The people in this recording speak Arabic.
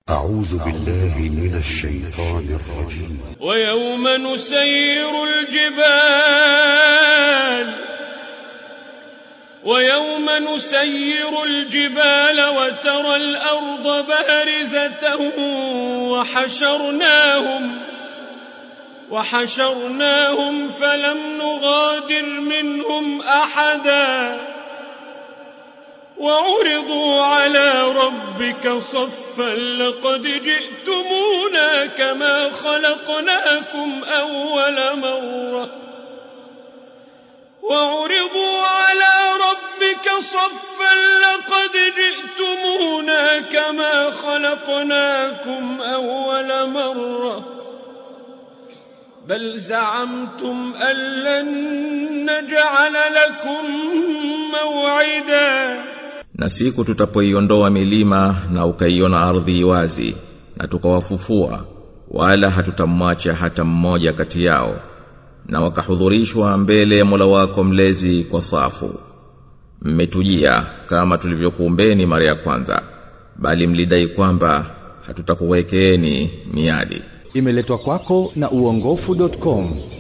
أعوذ بالله من الشيطان الرجيم. ويوم نسير الجبال وترى الأرض بارزة وحشرناهم فلم نغادر منهم أحدا وعرضوا على ربك صفا لقد جئتمونا كما خلقناكم أول مرة بل زعمتم أن لن نجعل لكم موعدا. Na siku tutapoiondoa milima na ukaiona ardhi wazi na tukawafufua, wala hatutamwacha hata mmoja kati yao, na wakahudhurishwa mbele ya Mola wako mlezi kwa safu. Mmetujia kama tulivyokuumbeni mara ya kwanza, bali mlidai kwamba hatutakuwekeeni miadi. Imeletwa kwako na uongofu.com.